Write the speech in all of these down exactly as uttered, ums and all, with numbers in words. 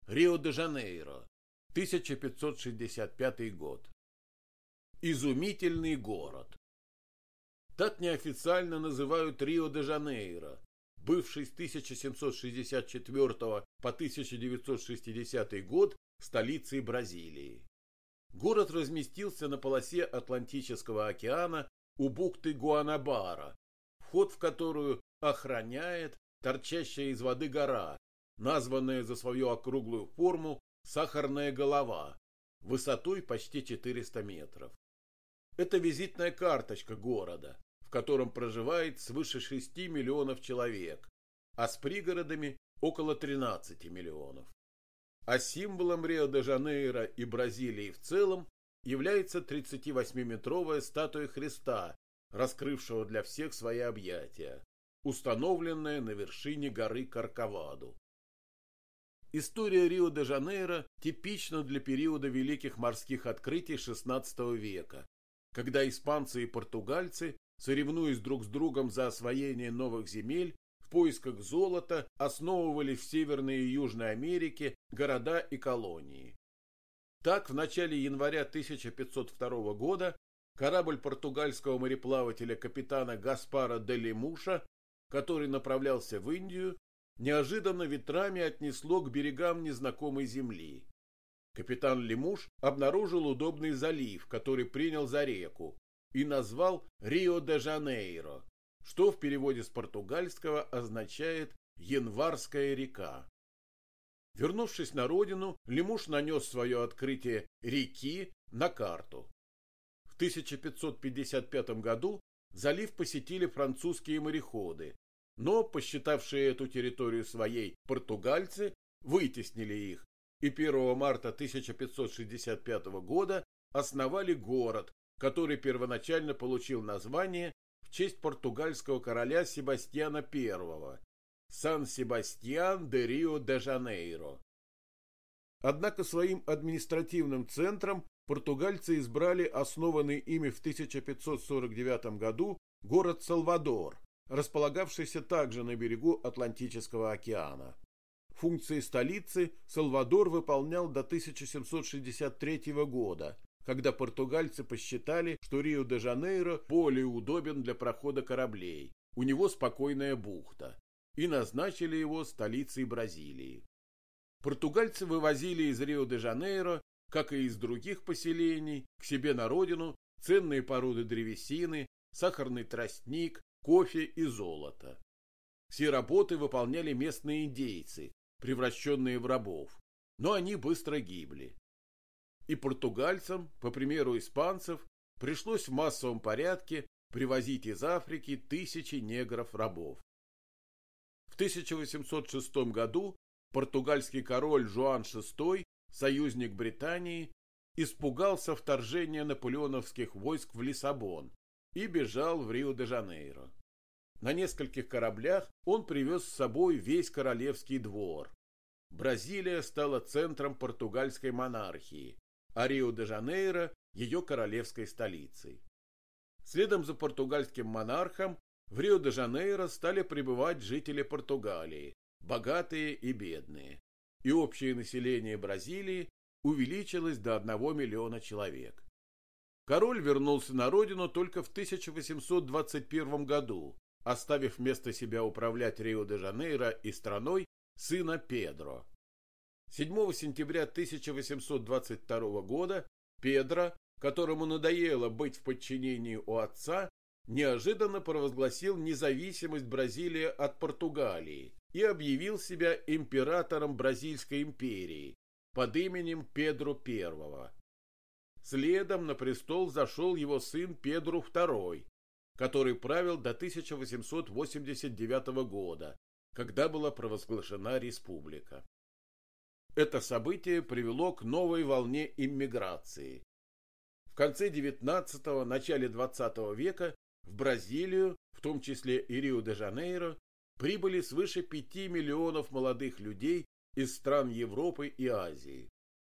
Рио-де-Жанейро, тысяча пятьсот шестьдесят пятый год. Изумительный город. Так неофициально называют Рио-де-Жанейро, бывший с тысяча семьсот шестьдесят четвёртого по тысяча девятьсот шестидесятый год столицей Бразилии. Город разместился на полосе Атлантического океана у бухты Гуанабара, вход в которую охраняет торчащая из воды гора, названная за свою округлую форму Сахарная голова, высотой почти четыреста метров. Это визитная карточка города, в котором проживает свыше шести миллионов человек, а с пригородами около тринадцати миллионов. А символом Рио-де-Жанейро и Бразилии в целом является тридцативосьмиметровая статуя Христа, раскрывшего для всех свои объятия, установленная на вершине горы Корковаду. История Рио-де-Жанейро типична для периода великих морских открытий шестнадцатого века, когда испанцы и португальцы, соревнуясь друг с другом за освоение новых земель, в поисках золота основывали в Северной и Южной Америке города и колонии. Так, в начале января тысяча пятьсот второго года корабль португальского мореплавателя капитана Гаспара де Лемуша, который направлялся в Индию, неожиданно ветрами отнесло к берегам незнакомой земли. Капитан Лемуш обнаружил удобный залив, который принял за реку, и назвал Рио-де-Жанейро, что в переводе с португальского означает «Январская река». Вернувшись на родину, Лемуш нанес свое открытие реки на карту. В тысяча пятьсот пятьдесят пятом году залив посетили французские мореходы, но, посчитавшие эту территорию своей, португальцы вытеснили их и первого марта тысяча пятьсот шестьдесят пятого года основали город, который первоначально получил название в честь португальского короля Себастьяна Первого – Сан-Себастьян де Рио-де-Жанейро. Однако своим административным центром португальцы избрали основанный ими в тысяча пятьсот сорок девятом году город Салвадор, располагавшийся также на берегу Атлантического океана. Функции столицы Салвадор выполнял до тысяча семьсот шестьдесят третьего года, когда португальцы посчитали, что Рио-де-Жанейро более удобен для прохода кораблей, у него спокойная бухта, и назначили его столицей Бразилии. Португальцы вывозили из Рио-де-Жанейро, как и из других поселений, к себе на родину ценные породы древесины, сахарный тростник, кофе и золото. Все работы выполняли местные индейцы, превращенные в рабов, но они быстро гибли. И португальцам, по примеру испанцев, пришлось в массовом порядке привозить из Африки тысячи негров-рабов. В тысяча восемьсот шестом году португальский король Жуан шестой, союзник Британии, испугался вторжения наполеоновских войск в Лиссабон и бежал в Рио-де-Жанейро. На нескольких кораблях он привез с собой весь королевский двор. Бразилия стала центром португальской монархии, а Рио-де-Жанейро – ее королевской столицей. Следом за португальским монархом в Рио-де-Жанейро стали прибывать жители Португалии, богатые и бедные, и общее население Бразилии увеличилось до одного миллиона человек. Король вернулся на родину только в тысяча восемьсот двадцать первом году, оставив вместо себя управлять Рио-де-Жанейро и страной сына Педро. седьмого сентября тысяча восемьсот двадцать второго года Педро, которому надоело быть в подчинении у отца, неожиданно провозгласил независимость Бразилии от Португалии и объявил себя императором Бразильской империи под именем Педро Первого. Следом на престол зашел его сын Педро Второй, который правил до тысяча восемьсот восемьдесят девятого года, когда была провозглашена республика. Это событие привело к новой волне иммиграции. В конце девятнадцатого – начале двадцатого века в Бразилию, в том числе и Рио-де-Жанейро, прибыли свыше пяти миллионов молодых людей из стран Европы и Азии.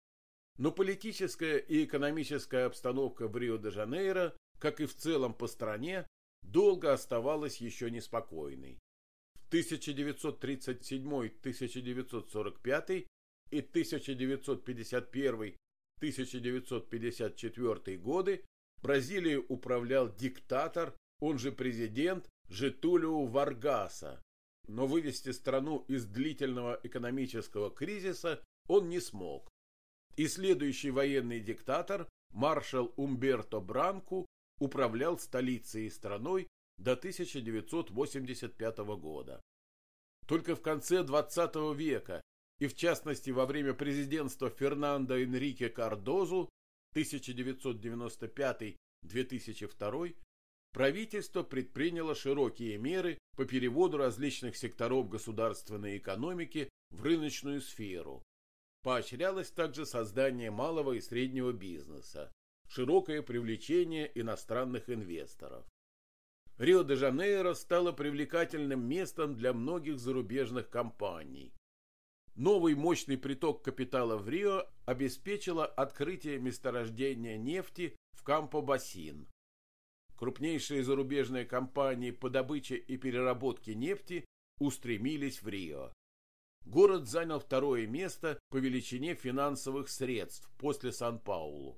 Но политическая и экономическая обстановка в Рио-де-Жанейро, как и в целом по стране, долго оставалась еще неспокойной. В тысяча девятьсот тридцать седьмой — тысяча девятьсот сорок пятый и тысяча девятьсот пятьдесят первый — тысяча девятьсот пятьдесят четвёртый годы Бразилией управлял диктатор, он же президент Жетулио Варгаса, но вывести страну из длительного экономического кризиса он не смог. И следующий военный диктатор, маршал Умберто Бранку, управлял столицей и страной до тысяча девятьсот восемьдесят пятого года. Только в конце двадцатого века, и в частности во время президентства Фернандо Энрике Кардозу тысяча девятьсот девяносто пятый — две тысячи второй, правительство предприняло широкие меры по переводу различных секторов государственной экономики в рыночную сферу. Поощрялось также создание малого и среднего бизнеса, широкое привлечение иностранных инвесторов. Рио-де-Жанейро стало привлекательным местом для многих зарубежных компаний. Новый мощный приток капитала в Рио обеспечило открытие месторождения нефти в Кампо-Басин. Крупнейшие зарубежные компании по добыче и переработке нефти устремились в Рио. Город занял второе место по величине финансовых средств после Сан-Паулу.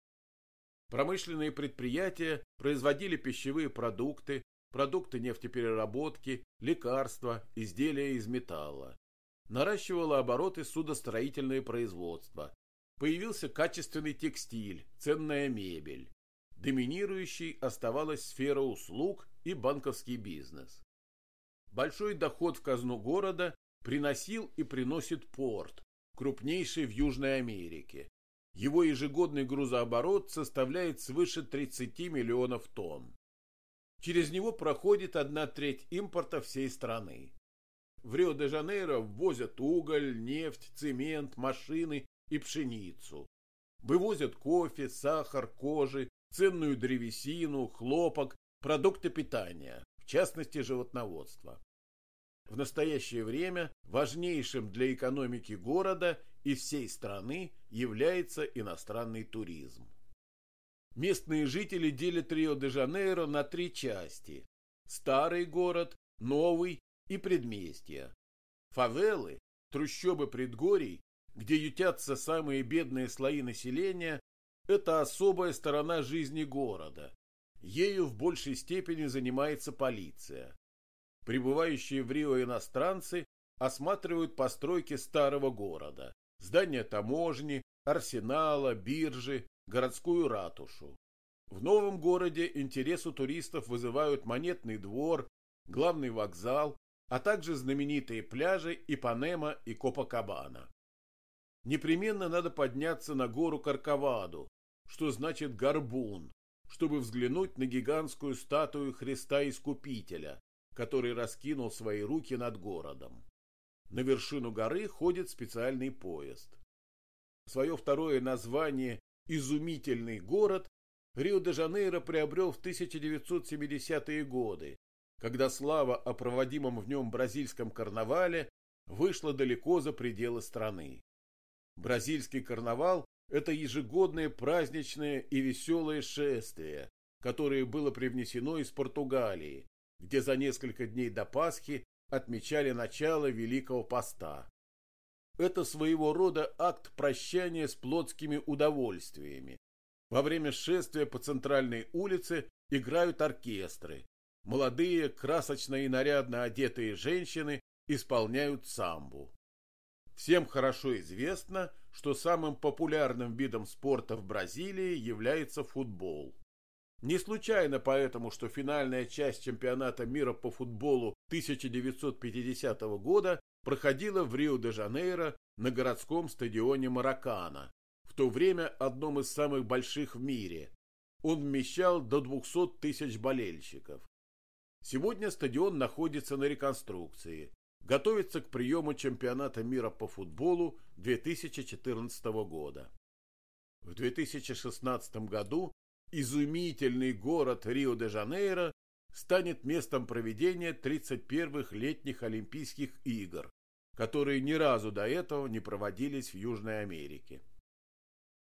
Промышленные предприятия производили пищевые продукты, продукты нефтепереработки, лекарства, изделия из металла. Наращивало обороты судостроительное производство. Появился качественный текстиль, ценная мебель. Доминирующей оставалась сфера услуг и банковский бизнес. Большой доход в казну города приносил и приносит порт, крупнейший в Южной Америке. Его ежегодный грузооборот составляет свыше тридцати миллионов тонн. Через него проходит одна треть импорта всей страны. В Рио-де-Жанейро ввозят уголь, нефть, цемент, машины и пшеницу. Вывозят кофе, сахар, кожи, ценную древесину, хлопок, продукты питания, в частности животноводство. В настоящее время важнейшим для экономики города и всей страны является иностранный туризм. Местные жители делят Рио-де-Жанейро на три части: старый город, новый и предместья. Фавелы, трущобы предгорий, где ютятся самые бедные слои населения, это особая сторона жизни города. Ею в большей степени занимается полиция. Прибывающие в Рио иностранцы осматривают постройки старого города, здания таможни, арсенала, биржи, городскую ратушу. В новом городе интерес у туристов вызывают Монетный двор, главный вокзал, а также знаменитые пляжи Ипанема и Копакабана. Непременно надо подняться на гору Корковаду, что значит горбун, чтобы взглянуть на гигантскую статую Христа Искупителя, который раскинул свои руки над городом. На вершину горы ходит специальный поезд. Свое второе название «Изумительный город» Рио-де-Жанейро приобрел в тысяча девятьсот семидесятые годы, когда слава о проводимом в нем бразильском карнавале вышла далеко за пределы страны. Бразильский карнавал – это ежегодное праздничное и веселое шествие, которое было привнесено из Португалии, где за несколько дней до Пасхи отмечали начало Великого Поста. Это своего рода акт прощания с плотскими удовольствиями. Во время шествия по центральной улице играют оркестры. Молодые, красочно и нарядно одетые женщины исполняют самбу. Всем хорошо известно, что самым популярным видом спорта в Бразилии является футбол. Не случайно поэтому, что финальная часть чемпионата мира по футболу тысяча девятьсот пятидесятого года проходила в Рио-де-Жанейро на городском стадионе Маракана, в то время одном из самых больших в мире. Он вмещал до двухсот тысяч болельщиков. Сегодня стадион находится на реконструкции, готовится к приему чемпионата мира по футболу две тысячи четырнадцатого года. В две тысячи шестнадцатом году изумительный город Рио-де-Жанейро станет местом проведения тридцать первых летних Олимпийских игр, которые ни разу до этого не проводились в Южной Америке.